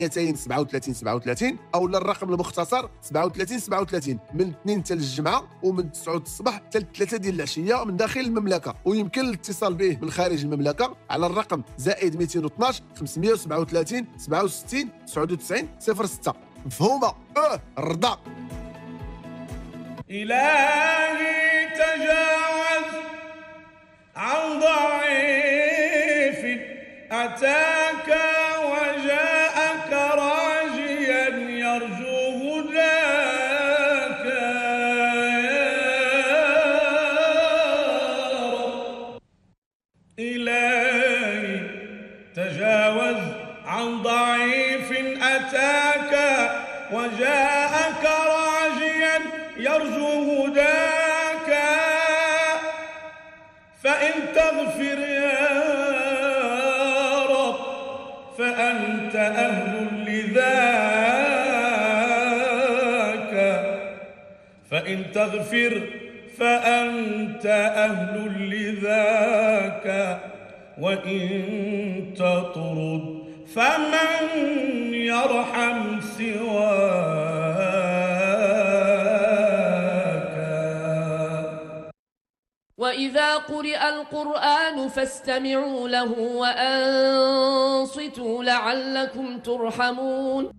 237 او الرقم المختصر 37 من 2 حتى الجمعه ومن 9 الصباح حتى 3 ديال العشيه من داخل المملكه، ويمكن الاتصال به من خارج المملكه على الرقم +212 537 67 99 06. مفهومه؟ الرضا. إلهي تجاوز عن ضعيف أتاك وجاءك راجيا يرجو هداك يا رب. إلهي تجاوز عن ضعيف أتاك وجاءك راجيا يرجو هداك، فإن تغفر يا رب فأنت أهل لذاك، فإن تغفر فأنت أهل لذاك، وإن تطرد فمن يرحم سواك. وإذا قرئ القرآن فاستمعوا له وأنصتوا لعلكم ترحمون.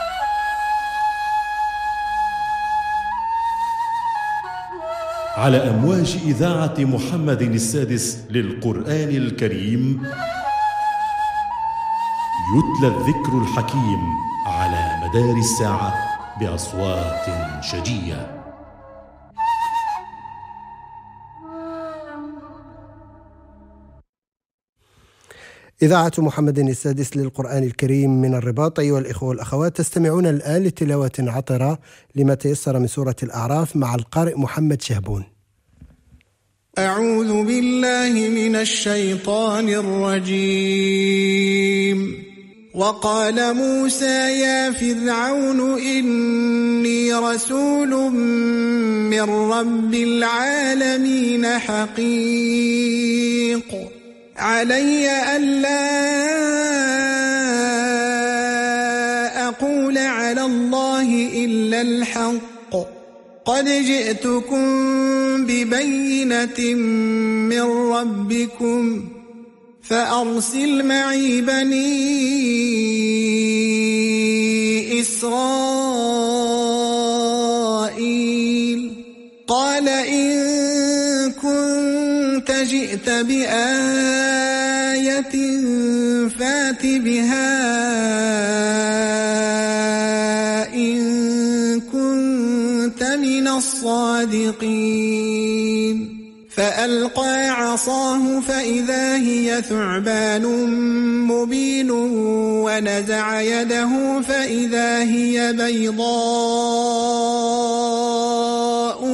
على أمواج إذاعة محمد السادس للقرآن الكريم يتلى الذكر الحكيم على مدار الساعة بأصوات شجية. إذاعة محمد السادس للقرآن الكريم من الرباط. أيها الإخوة والأخوات، تستمعون الآن لتلاوة عطرة لما تيسر من سورة الأعراف مع القارئ محمد شهبون. أعوذ بالله من الشيطان الرجيم. وقال موسى يا فرعون إني رسول من رب العالمين حقيق علي ألا أقول على الله إلا الحق، قد جئتكم ببينة من ربكم فأرسل معي بني إسرائيل. قال إن كنت جئت بآية فات بها إن كنت من الصادقين. فألقى عصاه فإذا هي ثعبان مبين ونزع يده فإذا هي بيضاء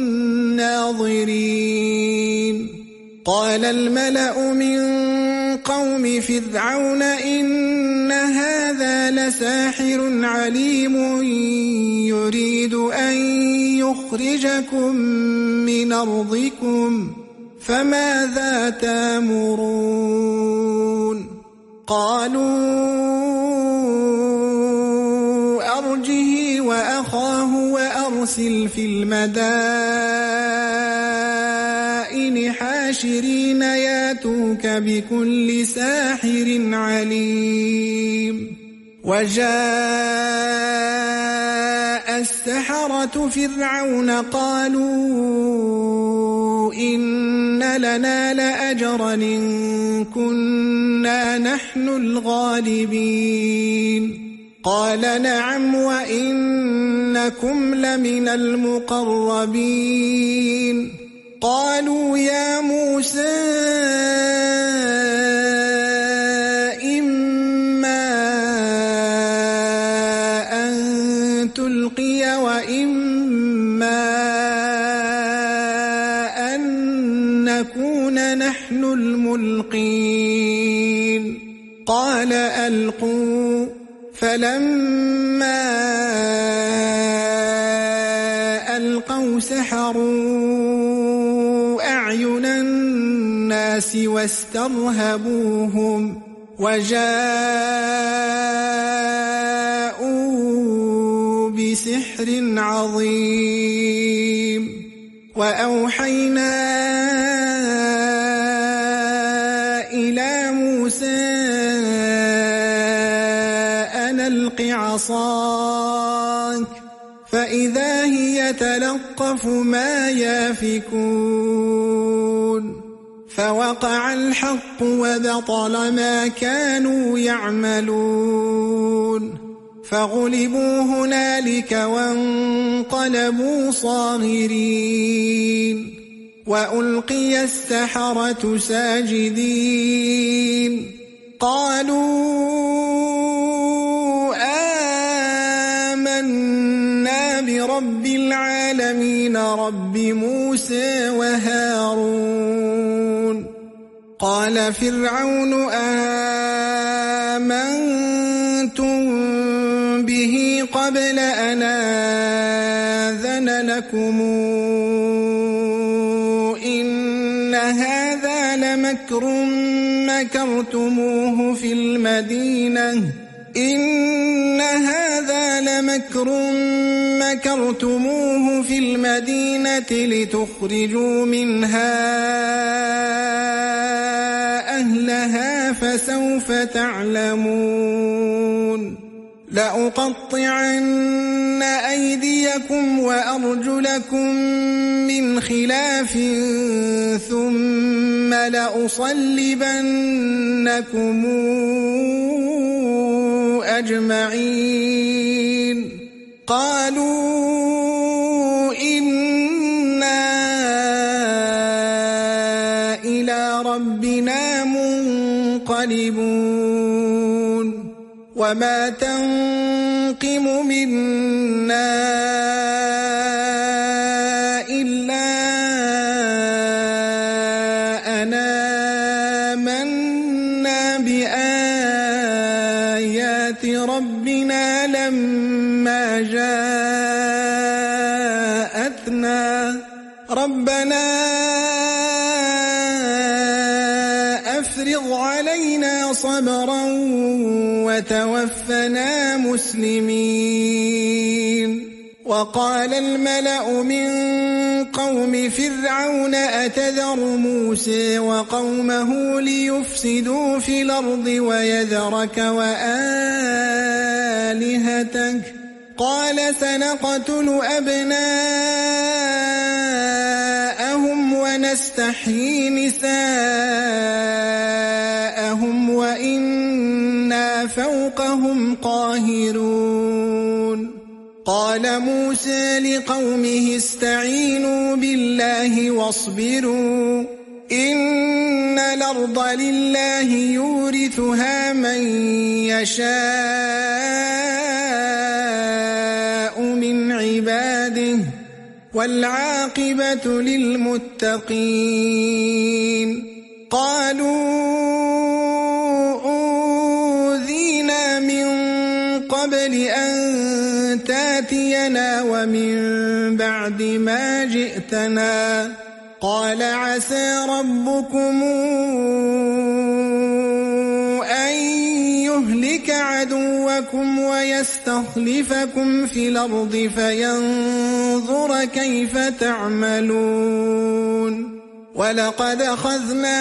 للناظرين. قال الملأ من قوم فرعون إن هذا لساحر عليم يريد أن يخرجكم من أرضكم فماذا تأمرون؟ قالوا أرجه وأخاه وأرسل في المدائن حاشرين ياتوك بكل ساحر عليم. وجاء السحرة فرعون قالوا إن لنا لأجرا إن كنا نحن الغالبين. قال نعم وإنكم لمن المقربين. قالوا يا موسى إما أن تلقي وإما أن نكون نحن الملقين. قال ألقوا. فلما ألقوا سحروا أعين الناس واسترهبوهم وجاءوا بسحر عظيم وأوحينا إلى موسى أن ألق عصاك فإذا هي تلقف ما يافكون فوقع الحق وبطل ما كانوا يعملون فغلبوا هنالك وانقلبوا صاغرين وألقي السحرة ساجدين قالوا آمنا برب العالمين رب موسى وهارون قال فرعون آمنتم به قبل أن آذن لكم إن هذا لمكر مكرتموه في المدينة لتخرجوا منها أهلها فسوف تعلمون لأقطعن أيديكم وأرجلكم من خلاف ثم لأصلبنكم أجمعين قالوا إنا إلى ربنا منقلبون وما تنقم منا إلا أن آمنا بآيات ربنا لما جاءتنا ربنا أفرغ علينا صبرا وتوفنا مسلمين وقال الملأ من قوم فرعون أتذر موسى وقومه ليفسدوا في الأرض ويذرك وآلهتك قال سنقتل أبناءهم ونستحيي نساءهم وإنا فوقهم قاهرون قال موسى لقومه استعينوا بالله واصبروا إن الأرض لله يورثها من يشاء من عباده والعاقبة للمتقين قالوا أوذينا من قبل أن تاتينا ومن بعد ما جئتنا قال عسى ربكم أن يهلك عدوكم ويستخلفكم في الأرض فينظر كيف تعملون ولقد أخذنا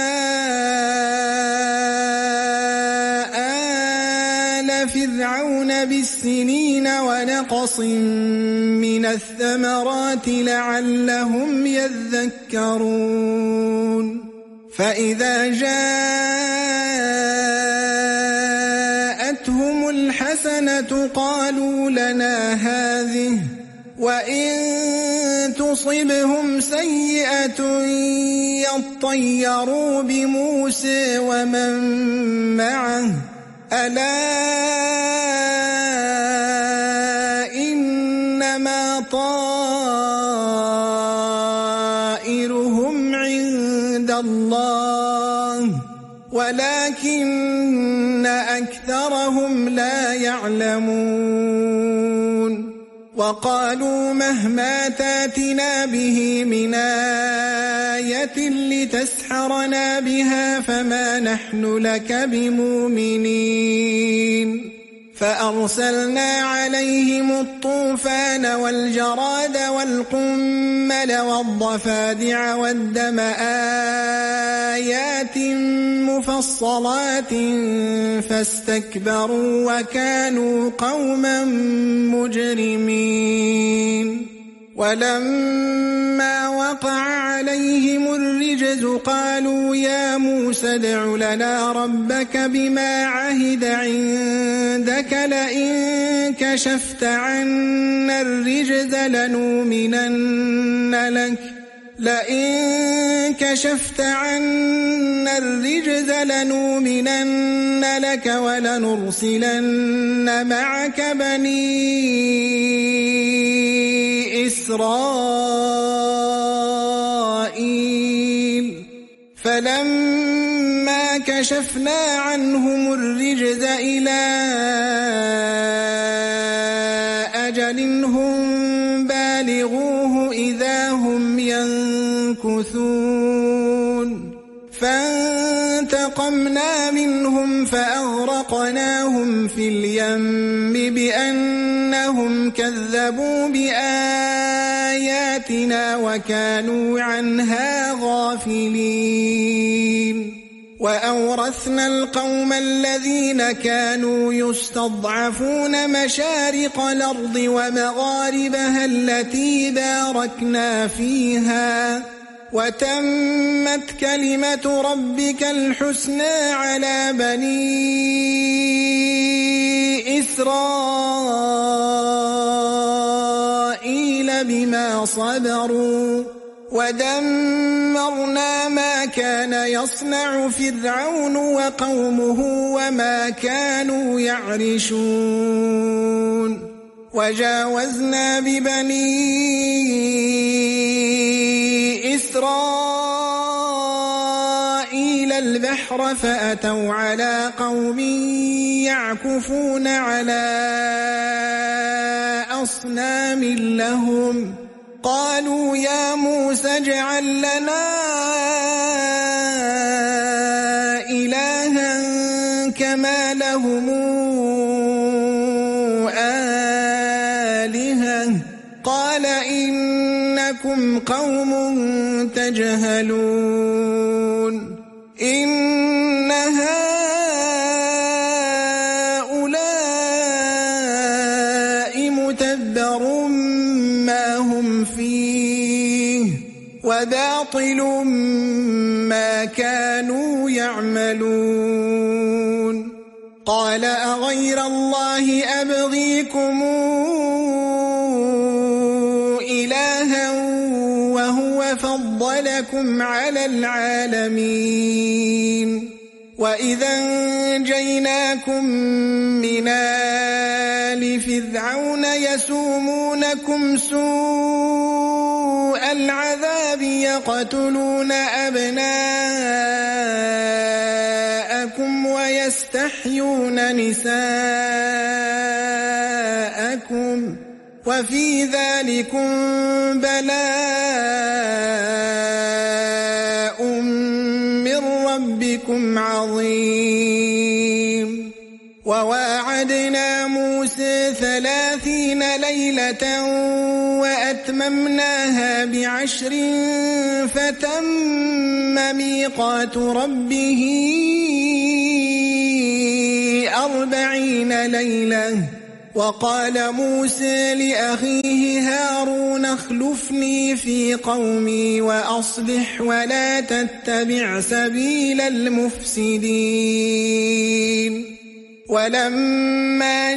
آل فرعون بالسنين ونقص من الثمرات لعلهم يذكرون فإذا جاءتهم الحسنة قالوا لنا هذه وإن تصبهم سيئة يطيروا بموسى ومن معه ألا إنما طائرهم عند الله ولكن أكثرهم لا يعلمون وقالوا مهما تاتنا به من آية لتسحرنا بها فما نحن لك بمؤمنين فأرسلنا عليهم الطوفان والجراد والقمل والضفادع والدم آيات مفصلات فاستكبروا وكانوا قوما مجرمين ولما وقع عليهم الرجز قالوا يا موسى ادع لنا ربك بما عهد عندك لئن كشفت عنا الرجز لنؤمنن لك ولنرسلن معك بني إسرائيل فلما كشفنا عنهم الرجز إلى أجل هم بالغوه إذا هم ينكثون فانتقمنا منهم فأغرقناهم في اليم بأنهم كذبوا بآياتنا وكانوا عنها غافلين وأورثنا القوم الذين كانوا يستضعفون مشارق الأرض ومغاربها التي باركنا فيها وتمت كلمة ربك الحسنى على بني إسرائيل بما صبروا ودمرنا ما كان يصنع فرعون وقومه وما كانوا يعرشون وجاوزنا ببني إسرائيل البحر فأتوا على قوم يعكفون على أصنام لهم قالوا يا موسى اجعل لنا إلها كما لهم آلهة قال إنكم قوم تجهلون إن هؤلاء متبر ما هم فيه وباطل ما كانوا يعملون قال أغير الله أبغيكم إلها وهو فضلكم على العالمين وإذا أنجيناكم من آل فرعون يسومونكم سوء العذاب يقتلون أبناءكم ويستحيون نساءكم وفي ذلكم بلاء من ربكم عظيم وواعدنا موسى 30 ليلة وأتممناها ب10 فتم ميقات ربه 40 ليلة وقال موسى لأخيه هارون اخلفني في قومي وأصلح ولا تتبع سبيل المفسدين ولما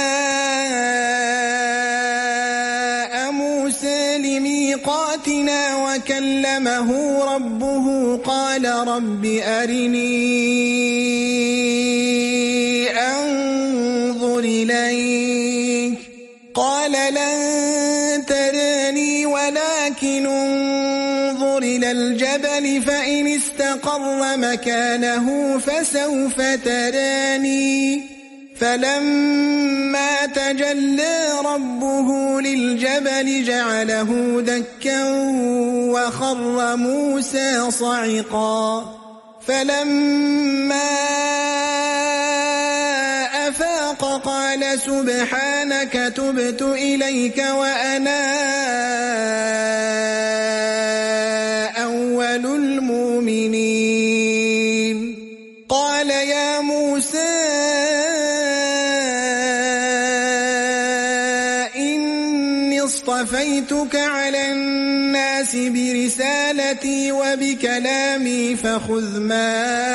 جاء موسى لميقاتنا وكلمه ربه قال رب أرني أنظر إليك قال لن تراني ولكن انظر إلى الجبل فإن استقر مكانه فسوف تراني فلما تجلى ربه للجبل جعله دكا وخر موسى صعقا فلما أفاق قال سبحانك تبت إليك وأنا أول المؤمنين قال يا موسى إني اصطفيتك على الناس برسالتي وبكلامي فخذ ما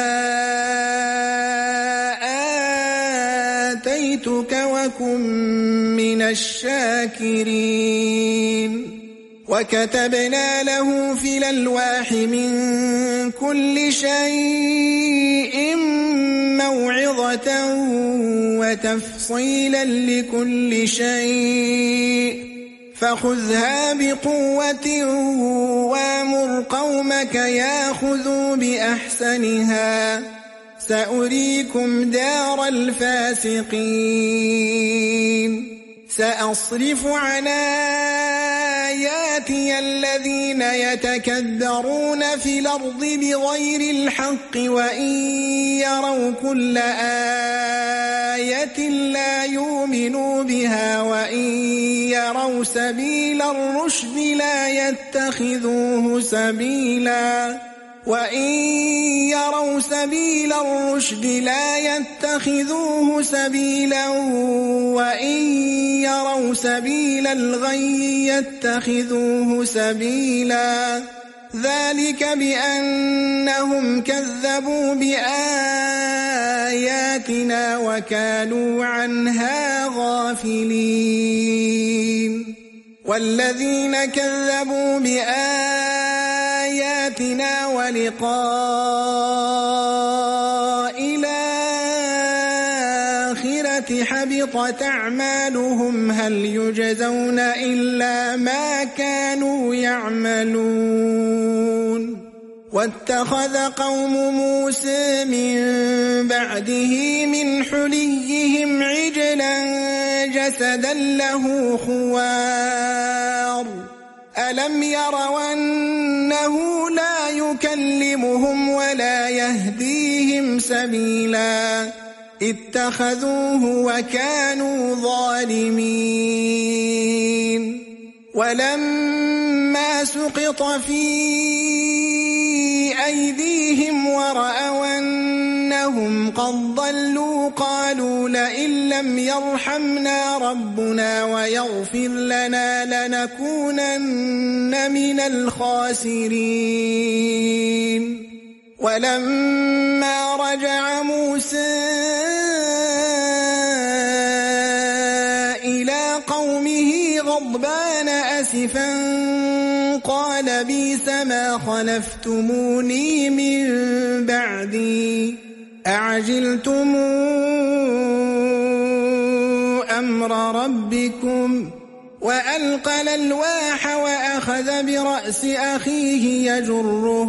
آتيتك وكن من الشاكرين وكتبنا له في الألواح من كل شيء موعظة وتفصيلا لكل شيء فخذها بقوة وامر قومك ياخذوا بأحسنها سأريكم دار الفاسقين سأصرف عن آياتي الذين يتكبرون في الأرض بغير الحق وإن يروا كل آية لا يؤمنوا بها وإن يروا سبيل الرشد لا يتخذوه سبيلا وإن يروا سبيل الرشد لا يتخذوه سبيلا وإن يروا سبيل الغي يتخذوه سبيلا ذلك بأنهم كذبوا بآياتنا وكانوا عنها غافلين والذين كذبوا بآياتنا ولقاء الآخرة حبطت أعمالهم هل يجزون إلا ما كانوا يعملون واتخذ قوم موسى من بعده من حليهم عجلا جسدا له خوار ألم يروا أنه لا يكلمهم ولا يهديهم سبيلا اتخذوه وكانوا ظالمين ولما سقط في أيديهم ورأوا أنهم قد ضلوا قالوا لئن لم يرحمنا ربنا ويغفر لنا لنكونن من الخاسرين ولما رجع موسى إلى قومه غضبان أسفا قال بئس ما خلفتموني من بعدي أعجلتم أمر ربكم وألقى الألواح وأخذ برأس أخيه يجره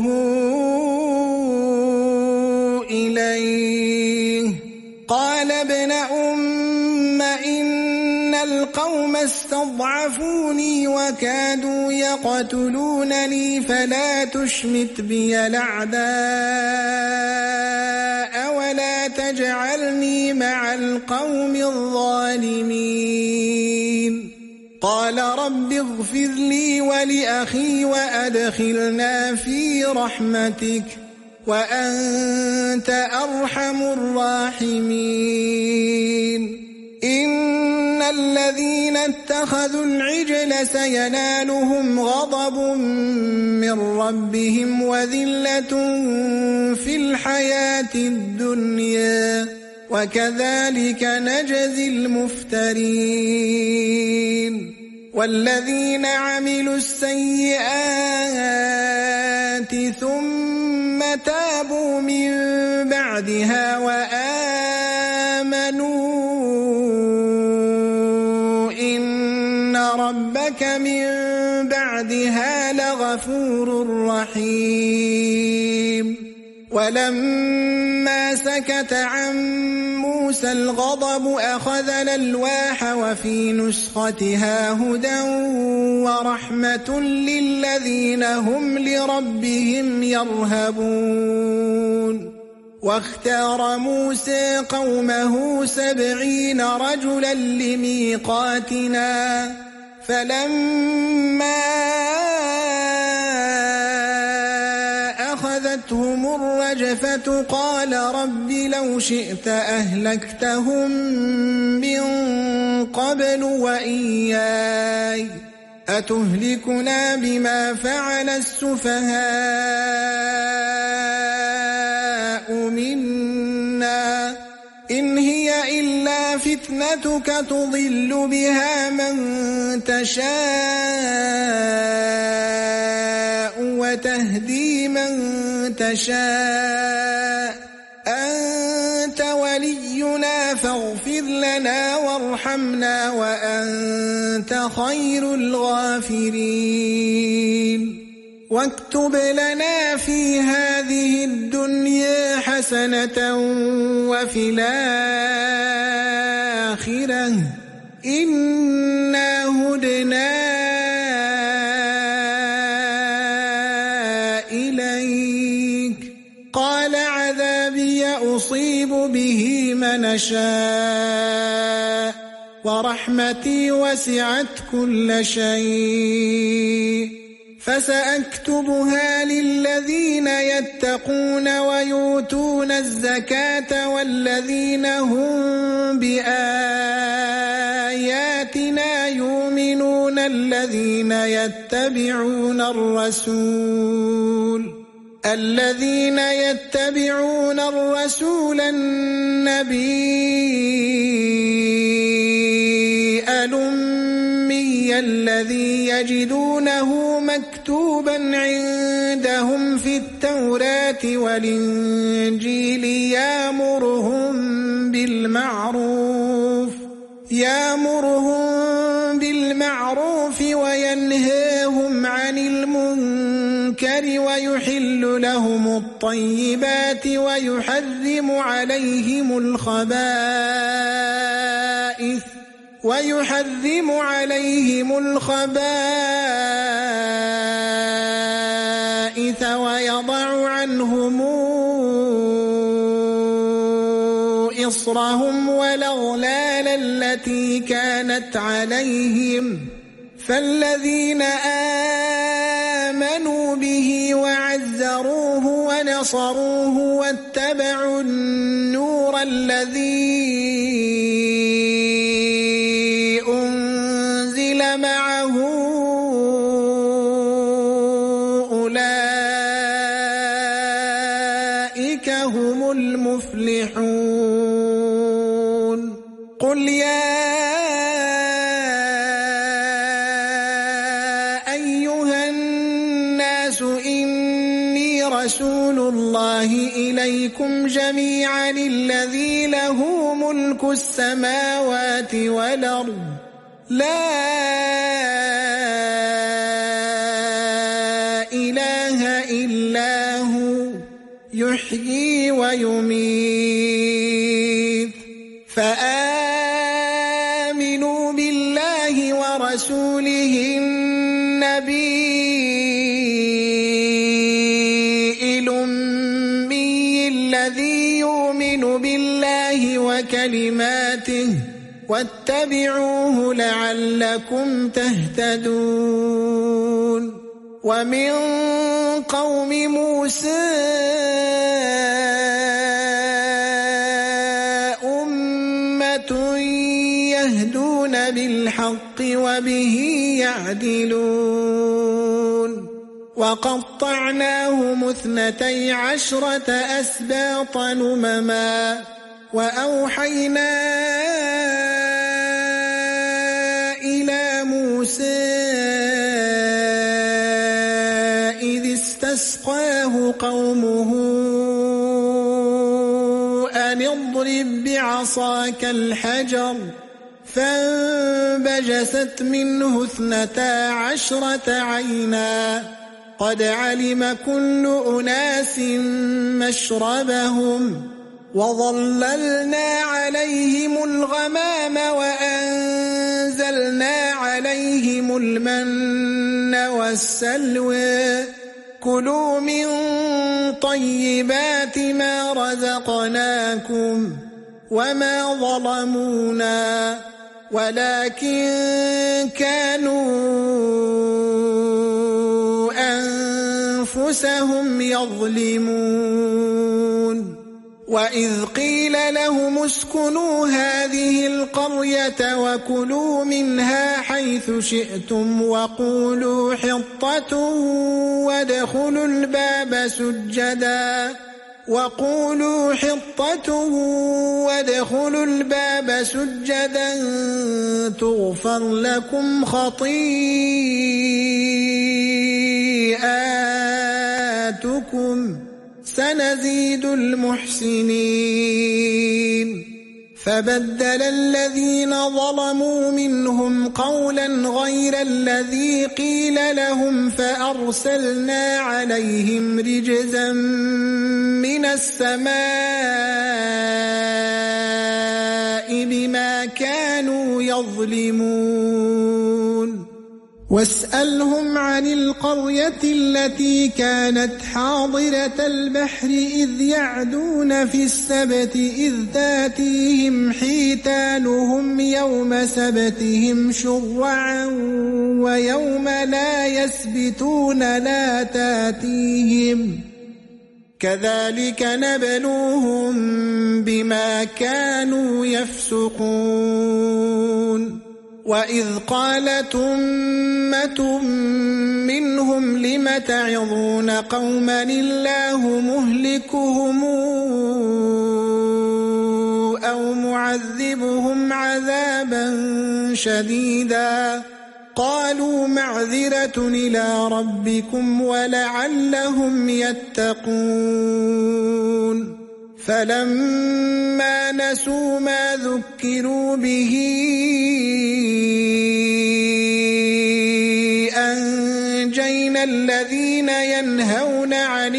إليه قال ابن أم إن القوم استضعفوني وكادوا يقتلونني فلا تشمت بي الأعداء ولا تجعلني مع القوم الظالمين قال رب اغفر لي ولأخي وأدخلنا في رحمتك وأنت أرحم الراحمين إن الذين اتخذوا العجل سينالهم غضب من ربهم وذلة في الحياة الدنيا وكذلك نجزي المفترين والذين عملوا السيئات ثم تابوا من بعدها وآمنوا إن ربك من بعدها لغفور رحيم ولما سكت عن موسى الغضب أخذ الألواح وفي نسختها هدى ورحمة للذين هم لربهم يرهبون واختار موسى قومه 70 رجلا لميقاتنا فلما أخذتهم الرجفة قال رب لو شئت أهلكتهم من قبل وإياي أتهلكنا بما فعل السفهاء منا إن هي إلا فتنتك تضل بها من تشاء وتهدي من تشاء أنت ولينا فاغفر لنا وارحمنا وأنت خير الغافرين واكتب لنا في هذه الدنيا حسنة وفي الآخرة إنا هدنا إليك قال عذابي أصيب به من أشاء ورحمتي وسعت كل شيء فسأكتبها للذين يتقون ويؤتون الزكاة والذين هم بآياتنا يؤمنون الذين يتبعون الرسول النبي الأمي الذي يجدونه مكتوبا عندهم في التوراة والإنجيل يأمرهم بالمعروف وينهاهم عن المنكر ويحل لهم الطيبات ويحرم عليهم الخبائث ويضع عنهم إصرهم والأغلال التي كانت عليهم فالذين آمنوا به وعزروه ونصروه واتبعوا النور الذي أنزل معه أولئك هم المفلحون قل يا أيها الناس إني رسول الله إليكم جميعا الذي له ملك السماوات والأرض لا إله إلا هو يحيي ويميت فآمنوا بالله ورسوله النبي الأمي الذي يؤمن بالله وكلماته واتبعوه لعلكم تهتدون ومن قوم موسى أمة يهدون بالحق وبه يعدلون وقطعناهم 12 أسباطا أمما وأوحينا إلى موسى إذ استسقاه قومه أن اضرب بعصاك الحجر فانبجست منه 12 عينا قد علم كل أناس مشربهم وظللنا عليهم الغمام وأنزلنا عليهم المن والسلوى كلوا من طيبات ما رزقناكم وما ظلمونا ولكن كانوا أنفسهم يظلمون وإذ قيل لهم اسكنوا هذه القرية وكلوا منها حيث شئتم وقولوا حطة وادخلوا الباب سجدا تغفر لكم خطيئاتكم سنزيد المحسنين فبدل الذين ظلموا منهم قولا غير الذي قيل لهم فأرسلنا عليهم رجزا من السماء بما كانوا يظلمون واسألهم عن القرية التي كانت حاضرة البحر إذ يعدون في السبت إذ تاتيهم حيتانهم يوم سبتهم شرعا ويوم لا يسبتون لا تاتيهم كذلك نبلوهم بما كانوا يفسقون وإذ قالت أمة منهم لم تعظون قوما الله مهلكهم أو معذبهم عذابا شديدا قالوا معذرة إلى ربكم ولعلهم يتقون فلما نسوا ما ذكروا به أنجينا الذين ينهون عن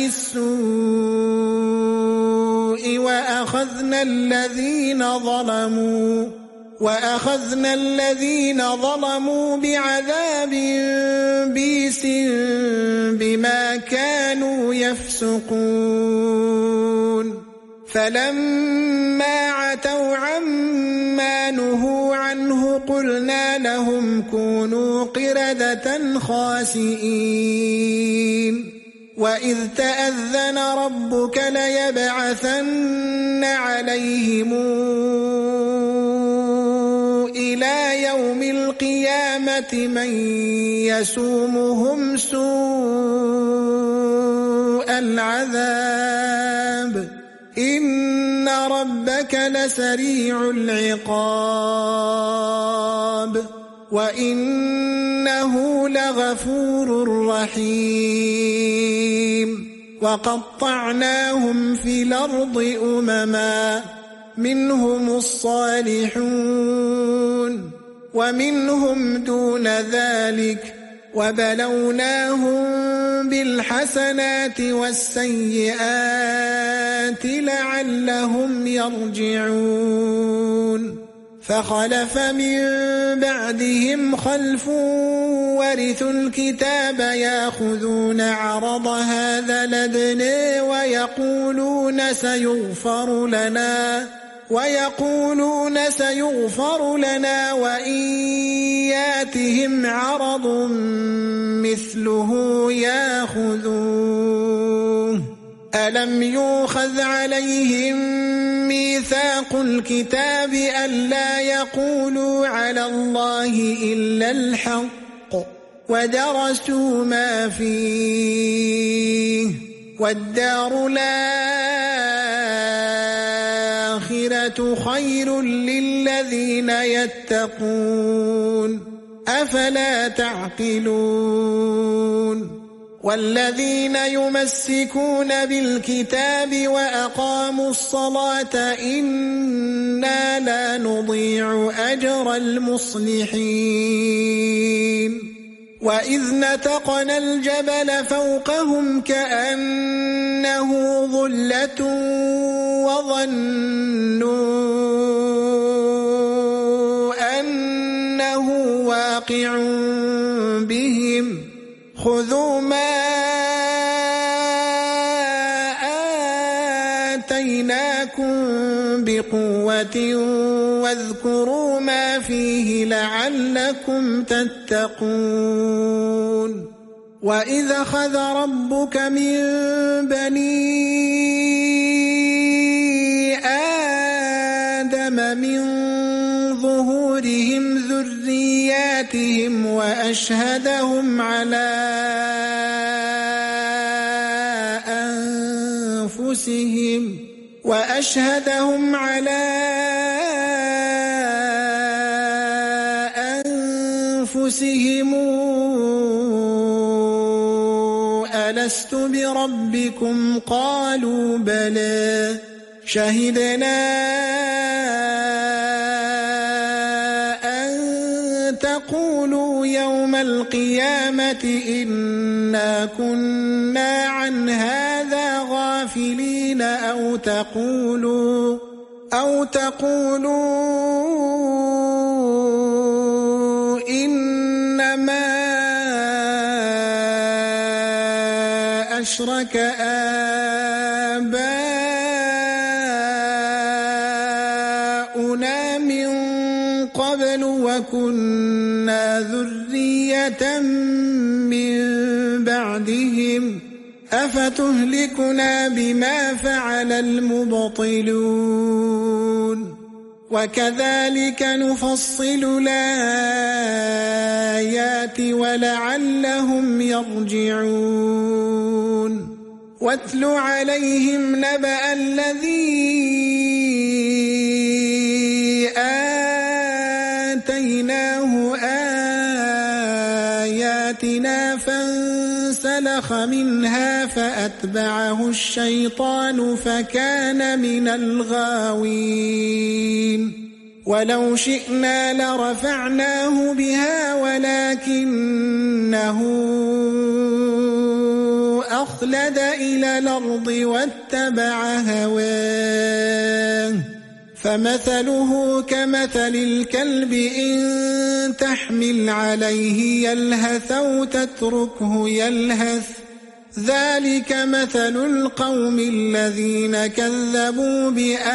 السوء وأخذنا الذين ظلموا بعذاب بئيس بما كانوا يفسقون فلما عتوا عما نهوا عنه قلنا لهم كونوا قردة خاسئين وإذ تأذن ربك ليبعثن عليهم إلى يوم القيامة من يسومهم سوء العذاب إن ربك لسريع العقاب وإنه لغفور رحيم وقطعناهم في الأرض أمما منهم الصالحون ومنهم دون ذلك وبلوناهم بالحسنات والسيئات لعلهم يرجعون فخلف من بعدهم خلف ورثوا الكتاب يأخذون عرض هذا الأدنى ويقولون سيغفر لنا وإن ياتهم عرض مثله يأخذوه ألم يؤخذ عليهم ميثاق الكتاب ألا يقولوا على الله إلا الحق ودرسوا ما فيه والدار الآخرة خير للذين يتقون أفلا تعقلون والذين يمسكون بالكتاب وأقاموا الصلاة إنا لا نضيع أجر المصلحين وإذ نتقنا الجبل فوقهم كأنه ظلة وظنوا أنه واقع بهم خذوا ما بقوة واذكروا ما فيه لعلكم تتقون وإذ أخذ ربك من بني آدم من ظهورهم ذرياتهم وأشهدهم على أنفسهم ألست بربكم قالوا بلى شهدنا أن تقولوا يوم القيامة إنا كنا عن هذا غافلين أو تقولوا إنما أشرك آباؤنا من قبل وكنا ذرية من بعدهم أفتهلكنا بما فعل المبطلون وكذلك نفصل الآيات ولعلهم يرجعون واتل عليهم نبأ الذي آتيناه آياتنا فانسلخ منها فأتبعه الشيطان فكان من الغاوين ولو شئنا لرفعناه بها ولكنه أخلد إلى الأرض واتبع هواه فمثله كمثل الكلب إن تحمل عليه يلهث أو تتركه يلهث ذلك مثل القوم الذين كذبوا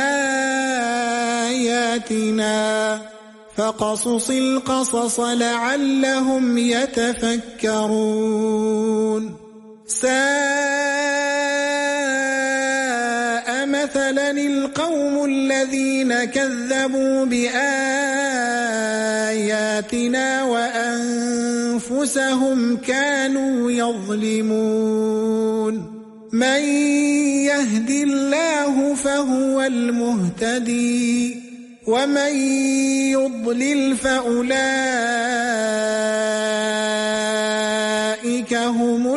بآياتنا فقصص القصص لعلهم يتفكرون ساء مثلا القوم الذين كذبوا بآياتنا وأنفسهم كانوا يظلمون من يهد الله فهو المهتدي ومن يضلل فأولئك هم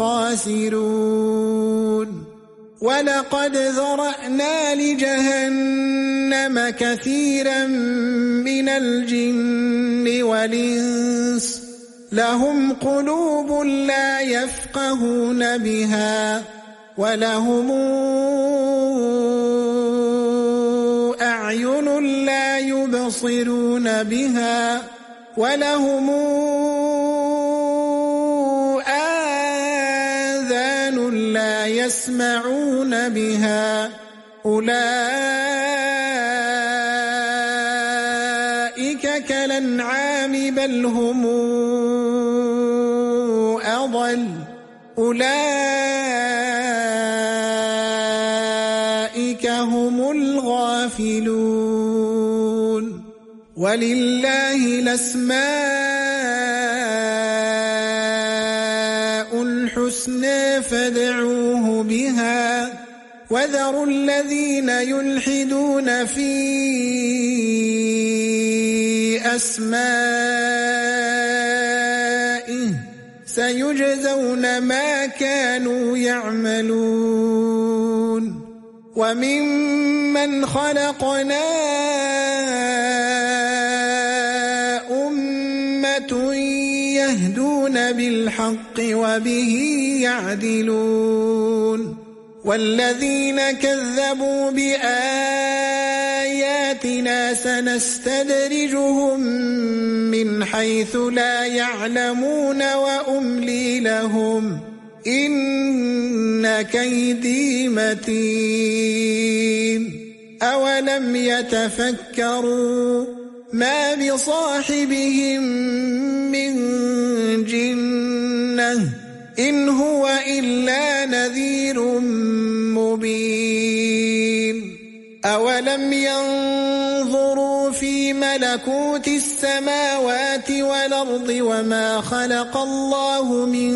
الخاسرون ولقد ذرأنا لجهنم كثيرا من الجن والإنس لهم قلوب لا يفقهون بها ولهم أعين لا يبصرون بها ولهم آذان لا يسمعون بها أولئك كالأنعام بل هم أضل أولئك هم الغافلون ولله الأسماء الحسنى فادعوه بها وذروا الذين يلحدون في أسمائه سيجزون ما كانوا يعملون وممن خلقنا أمة يهدون بالحق وبه يعدلون والذين كذبوا بآياتنا سنستدرجهم من حيث لا يعلمون وأملي لهم إن كيدي متين أولم يتفكروا ما بصاحبهم من جنة إن هو إلا نذير مبين أولم ينظروا في ملكوت السماوات والأرض وما خلق الله من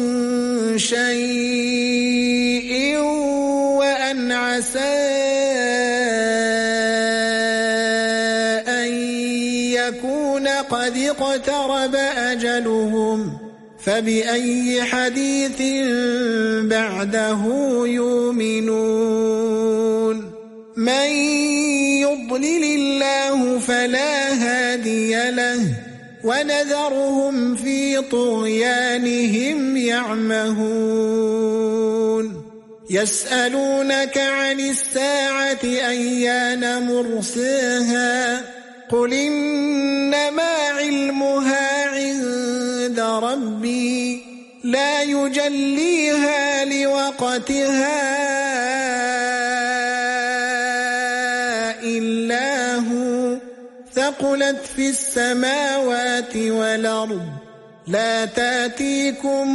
شيء وأن عسى أن يكون قد اقترب أجلهم فبأي حديث بعده يؤمنون من يضلل الله فلا هادي له ونذرهم في طغيانهم يعمهون يسألونك عن الساعة أيان مرساها قل إنما علمها عند ربي لا يجليها لوقتها إلا هو ثقلت في السماوات والأرض لا تأتيكم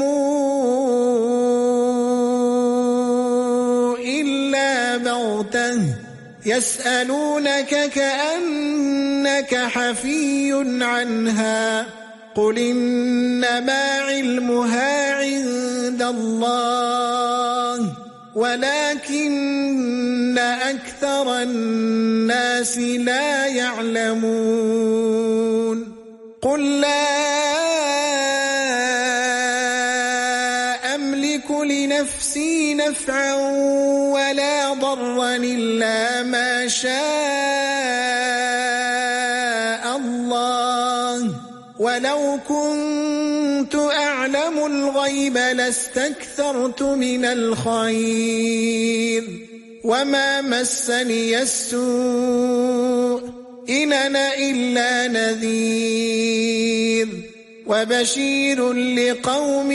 إلا بغتة يسألونك كأنك حفي عنها قل إنما علمها عند الله ولكن أكثر الناس لا يعلمون قل لا أملك لنفسي نفعا ولا ضرا إلا ما شاء الله ولو كنت أعلم الغيب لاستكثرت من الخير وما مسني السوء إن أنا إلا نذير وبشير لقوم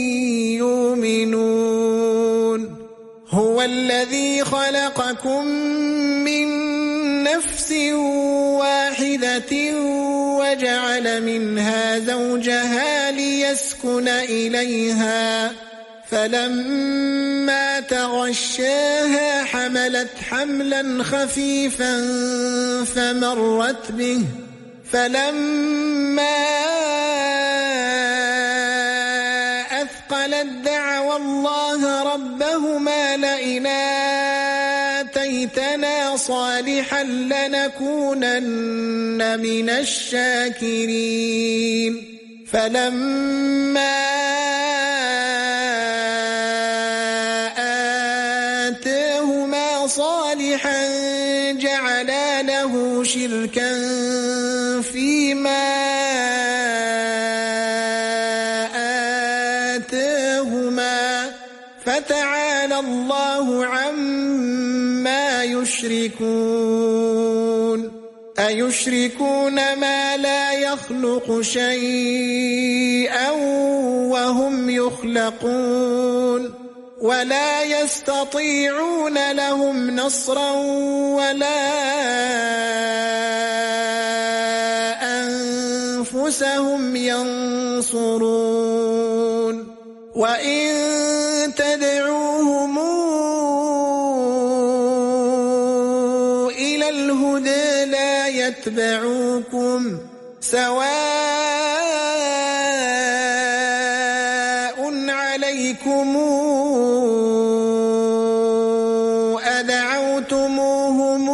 يؤمنون هو الذي خلقكم من نفس واحدة وجعل منها زوجها ليسكن إليها فلما تغشاها حملت حملا خفيفا فمرت به فلما أثقلت دعوا الله ربهما لئن آتيتنا صالحا لنكونن من الشاكرين فلما آتاهما صالحا جعلا له شركا فيما آتاهما فتعالى الله عما يشركون أيشركون ما لا يخلق شيئا وهم يخلقون ولا يستطيعون لهم نصرا ولا أنفسهم ينصرون وإن تدعوهم إلى الهدى لا يتبعوكم سواء عليكم أدعوتموهم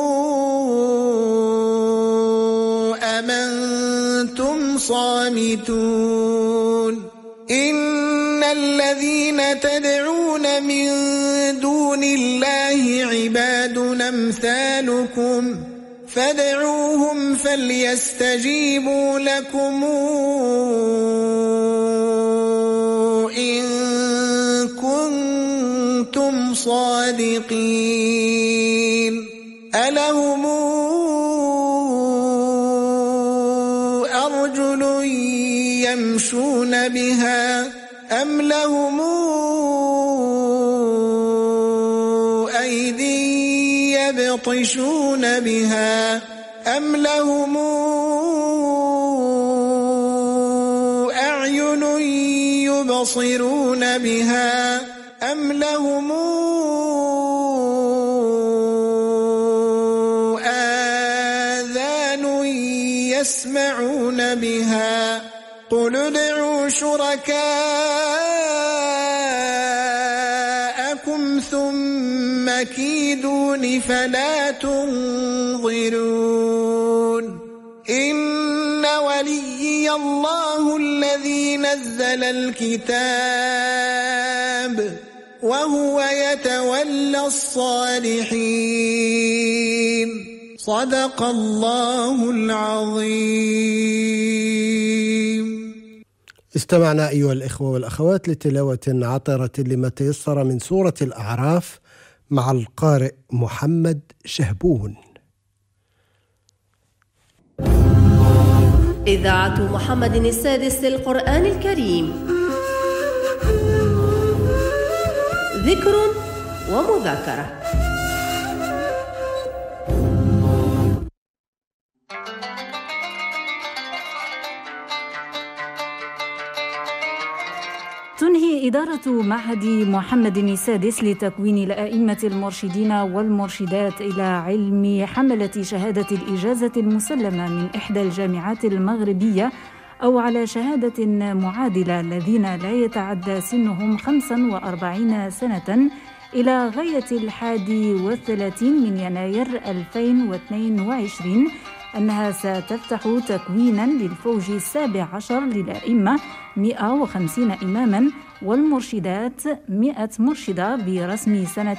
أم أنتم صامتون إن الذين تدعون من دون الله عباد أمثالكم فادعوهم فليستجيبوا لكم إن كنتم صادقين ألهم أرجل يمشون بها أم لهم أيدي يبطشون بها أم لهم أعين يبصرون بها أم لهم آذان يسمعون بها قل ادعوا شركاءكم ثم كيدون فلا تنظرون إن وليي الله الذي نزل الكتاب وهو يتولى الصالحين صدق الله العظيم. استمعنا أيها الإخوة والأخوات لتلاوة عطرة لما تيسر من سورة الأعراف مع القارئ محمد شهبون. إذاعة محمد السادس للقرآن الكريم، ذكر ومذاكرة. تنهي إدارة معهد محمد السادس لتكوين الأئمة المرشدين والمرشدات إلى علم حملة شهادة الإجازة المسلمة من إحدى الجامعات المغربية أو على شهادة معادلة الذين لا يتعدى سنهم 45 سنة إلى غاية 31 من يناير 2022 أنها ستفتح تكوينا للفوج 17 للأئمة 150 إماما والمرشدات 100 مرشدة برسم سنة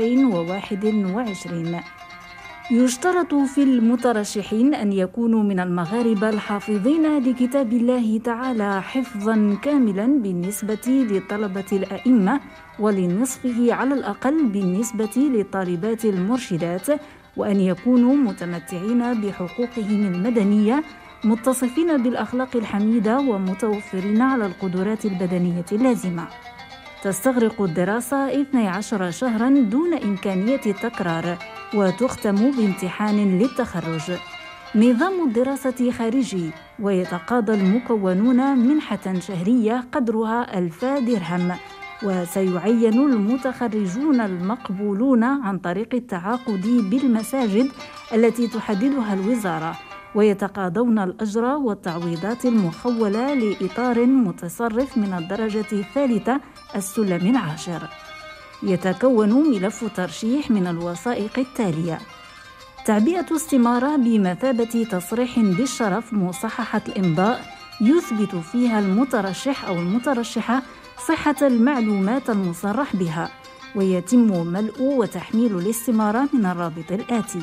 2021. يشترط في المترشحين أن يكونوا من المغاربة الحافظين لكتاب الله تعالى حفظا كاملا بالنسبة لطلبة الأئمة ولنصفه على الأقل بالنسبة لطالبات المرشدات، وأن يكونوا متمتعين بحقوقهم المدنية متصفين بالأخلاق الحميدة ومتوفرين على القدرات البدنية اللازمة. تستغرق الدراسة 12 شهرا دون إمكانية التكرار وتختم بامتحان للتخرج. نظام الدراسة خارجي ويتقاضى المكونون منحة شهرية قدرها 1000 درهم، وسيعين المتخرجون المقبولون عن طريق التعاقد بالمساجد التي تحددها الوزارة، ويتقاضون الأجر والتعويضات المخولة لإطار متصرف من الدرجة الثالثة السلم العاشر. يتكون ملف ترشيح من الوثائق التالية: تعبئة استمارة بمثابة تصريح بالشرف مصححة الإمضاء يثبت فيها المترشح أو المترشحة صحة المعلومات المصرح بها، ويتم ملء وتحميل الاستمارة من الرابط الآتي: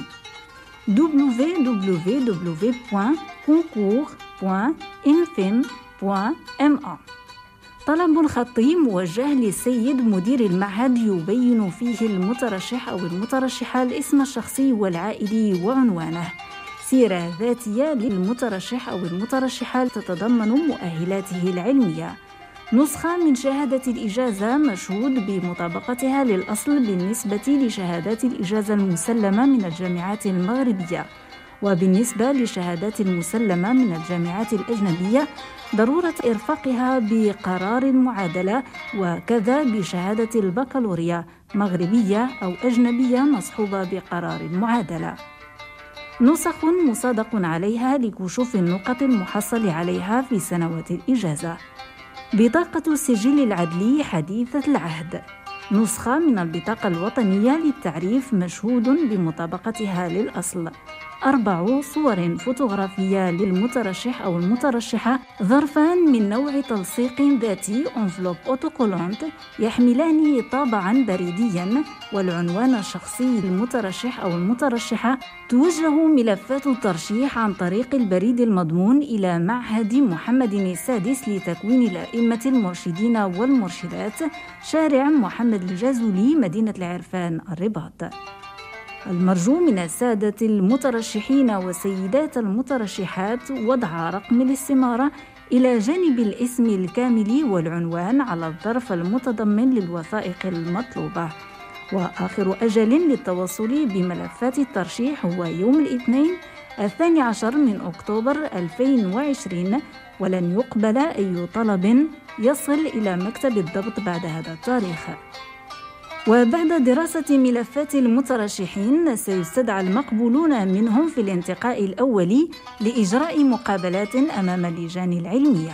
www.concours.infim.ma. طلب خطي موجه للسيد مدير المعهد يبين فيه المترشح أو المترشحة الاسم الشخصي والعائلي وعنوانه. سيرة ذاتية للمترشح أو المترشحة تتضمن مؤهلاته العلمية. نسخة من شهادة الإجازة مشهود بمطابقتها للأصل بالنسبة لشهادات الإجازة المسلمة من الجامعات المغربية، وبالنسبة لشهادات المسلمة من الجامعات الأجنبية ضرورة إرفاقها بقرار المعادلة، وكذا بشهادة البكالوريا مغربية أو أجنبية مصحوبة بقرار المعادلة. نسخ مصادق عليها لكشوف النقط المحصل عليها في سنوات الإجازة. بطاقة السجل العدلي حديثة العهد. نسخة من البطاقة الوطنية للتعريف مشهود بمطابقتها للأصل. 4 صور فوتوغرافية للمترشح أو المترشحة، ظرفان من نوع تلصيق ذاتي envelope autocollante يحملان طابعا بريديا، والعنوان الشخصي للمترشح أو المترشحة. توجه ملفات الترشيح عن طريق البريد المضمون إلى معهد محمد السادس لتكوين الأئمة المرشدين والمرشدات، شارع محمد الجازولي، مدينة العرفان، الرباط. المرجو من السادة المترشحين والسيدات المترشحات وضع رقم الاستمارة إلى جانب الاسم الكامل والعنوان على الظرف المتضمن للوثائق المطلوبة، وآخر أجل للتوصل بملفات الترشيح هو يوم الاثنين 12 من أكتوبر 2020، ولن يقبل أي طلب يصل إلى مكتب الضبط بعد هذا التاريخ. وبعد دراسة ملفات المترشحين سيستدعى المقبولون منهم في الانتقاء الأولي لإجراء مقابلات أمام اللجان العلمية.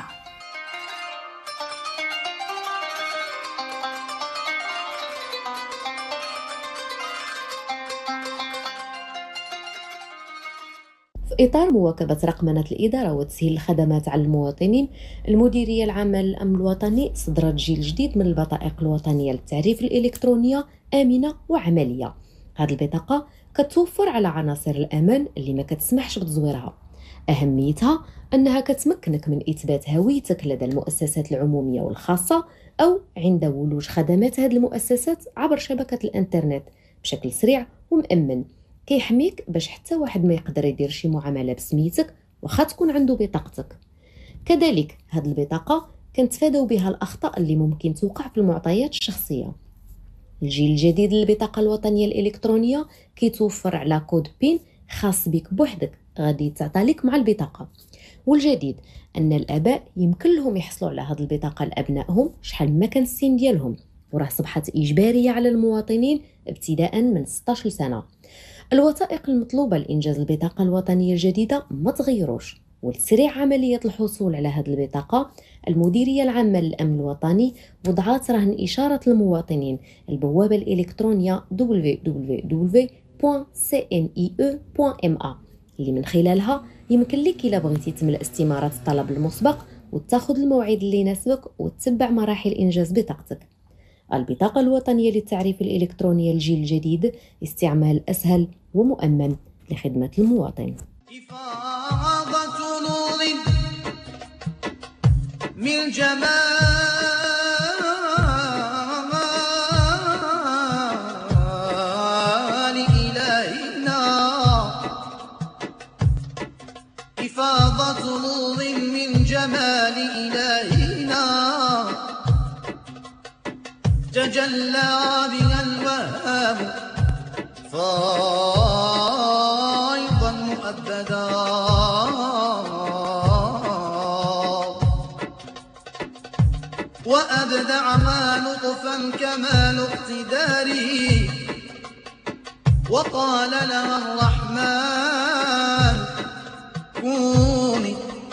في إطار مواكبة رقمنة الإدارة وتسهيل الخدمات على المواطنين، المديرية العامة للأمن الوطني صدرت جيل جديد من البطائق الوطنية للتعريف الإلكترونية آمنة وعملية. هذه البطاقة كتوفر على عناصر الأمان اللي ما كتسمحش بتزويرها. أهميتها أنها كتمكنك من إثبات هويتك لدى المؤسسات العمومية والخاصة أو عند ولوج خدمات هذه المؤسسات عبر شبكة الإنترنت بشكل سريع ومأمن. كيحميك باش حتى واحد ما يقدر يدير شي معاملة بسميتك واخا تكون عنده بطاقتك. كذلك هذه البطاقة كنتفاداو بها الأخطاء اللي ممكن توقع في المعطيات الشخصية. الجيل الجديد للبطاقة الوطنية الإلكترونية كيتوفر على كود بين خاص بك بوحدك غادي تعطى لك مع البطاقة. والجديد أن الآباء يمكن لهم يحصلوا على هذه البطاقة لأبنائهم شحال ما كان السن ديالهم، وراه صبحت إجبارية على المواطنين ابتداء من 16 سنة. الوثائق المطلوبة لإنجاز البطاقة الوطنية الجديدة ما تغيروش، ولتسريع عملية الحصول على هذه البطاقة المديرية العامة للأمن الوطني وضعت رهن إشارة المواطنين البوابة الإلكترونية www.cnie.ma اللي من خلالها يمكن لك إلا بغيتي تملأ استمارات الطلب المسبق وتاخذ الموعد اللي يناسبك وتتبع مراحل إنجاز بطاقتك. البطاقة الوطنية للتعريف الإلكتروني الجيل الجديد استعمال أسهل ومؤمن لخدمة المواطن. إفاضة نور من جمال إلهنا، إفاضة نور من جمال إلهنا تجلى بها الوهاب فايضا مؤبدا، وأبدع ما لطفا كمال اقتداره، وقال لها الرحمن كوني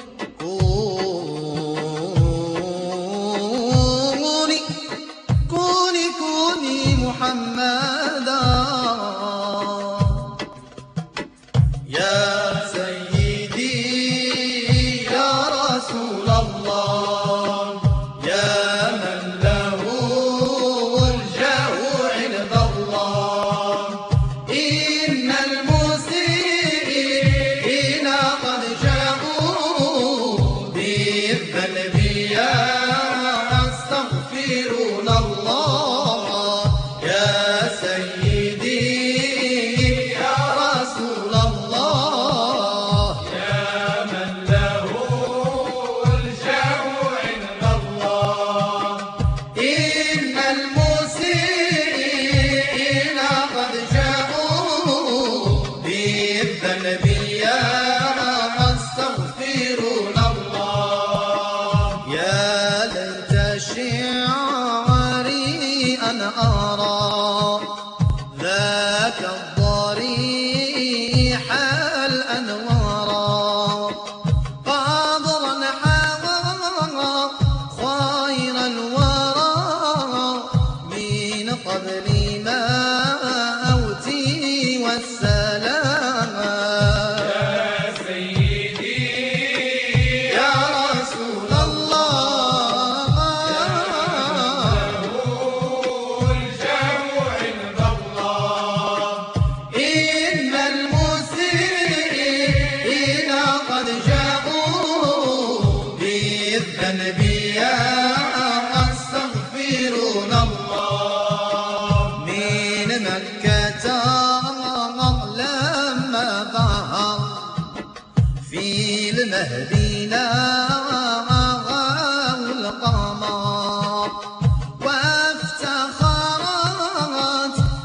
محمدا يا سيدي يا رسول الله، يا من له الجاه عند الله. إن المسيئين قد جاءوا بالذنب يستغفرون الله، يا سيدي يا رسول الله، يا من له الجاه عند الله. إن المسيئين قد جاءوا بالذنب يستغفرون الله. يا ليت شعري أن أرى ذاك الضريح الأنوار، قادرا حوى خير الورى من قبل موتي والسلام. يا سيدي يا رسول الله، إن المسيئين قد جاءوا بالذنب يستغفرون الله. من مكة لما ظهر في المهدينا القمر، وافتخرت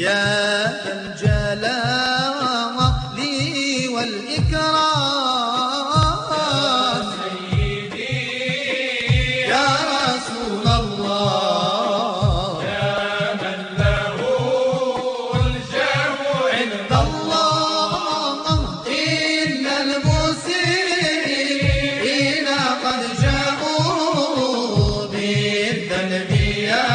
يا ذا الجلال والإكرام سيدي يا رسول الله يا من له الجاه عند الله إن المسيئين قد جاءوا بالذنب يا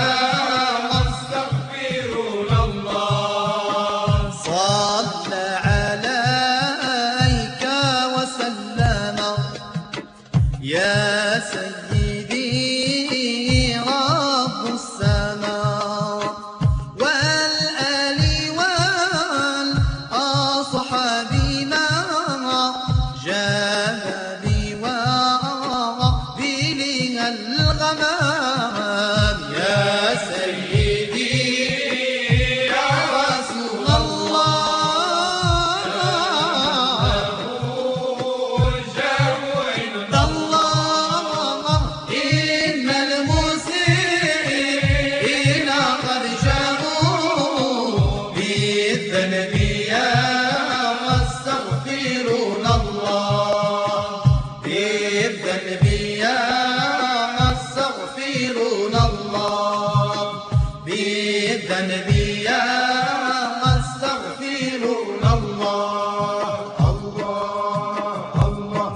مستغفرون الله صلى عليك وسلم يا سيدي رب السماء والآل والأصحاب ما جاء بوابلها الغمام يا سيدي يا رسول الله عند الله إن المسيئين قد جاءوا بالذنب يا مستغفرون الله بالذنب يا مستغفرون الله بالذنب يا مستغفرون الله الله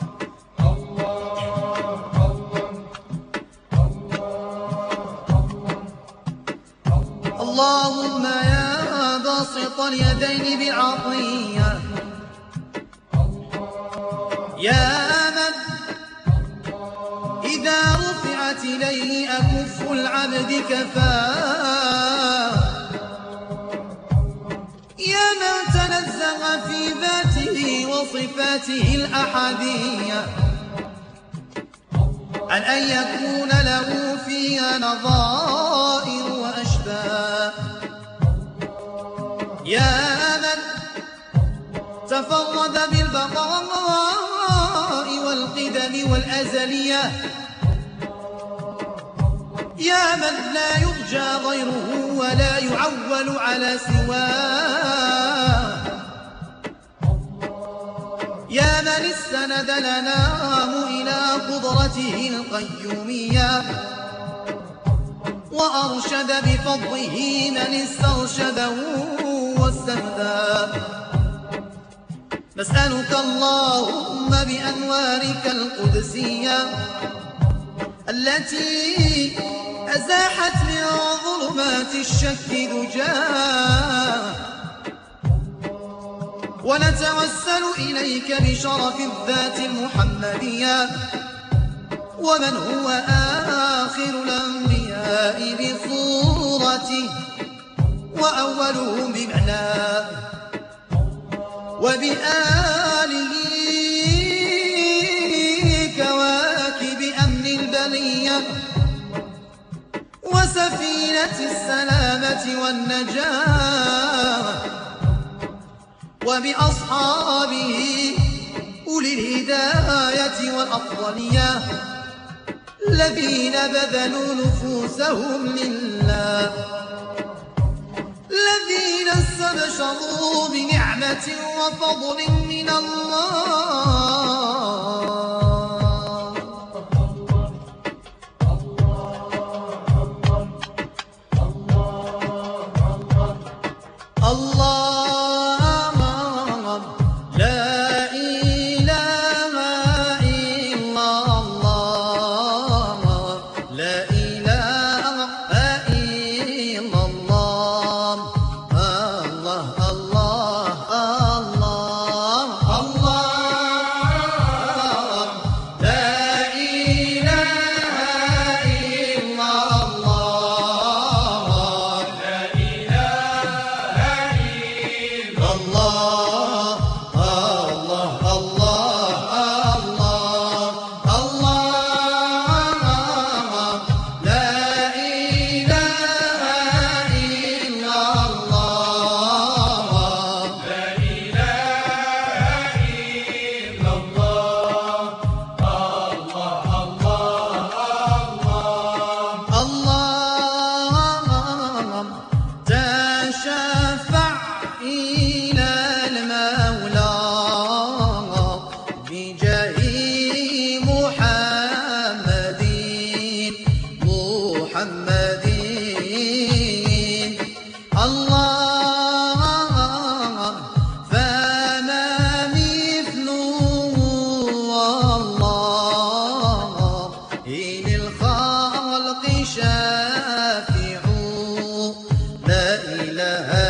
اللهم يا باسط اليدين بالعطية يا من إذا رفعت إليه أكف العبد كفاه يا من تنزه في ذاته وصفاته الأحدية عن أن يكون له فيها نظائر وأشباه يا من تفرد بالبقاء والقدم والأزلية يا من لا يرجى غيره ولا يعول على سواه يا من استند الأنام إلى قدرته القيومية وأرشد بفضله من استرشده واستهداه نسألك اللهم بأنوارك القدسية التي أزاحت من ظلمات الشك دجاه ونتوسل إليك بشرف الذات المحمدية ومن هو آخر الأنبياء بصورته وأولهم بمعناه وبآله كواكب أمن البلية وسفينة السلامة والنجاة وبأصحابه أولي الهداية والأفضلية الذين بذلوا نفوسهم لله الذين استبشروا بنعمة وفضل من الله لها